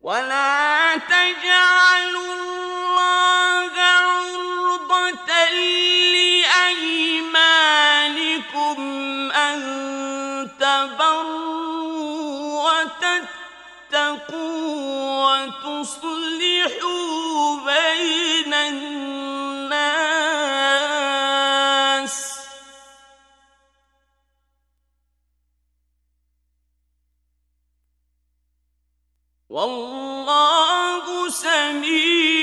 ولا تجعلوا الله عرضة لأيمانكم أن تبروا وتتقوا وتصلحوا بين الناس والله سميع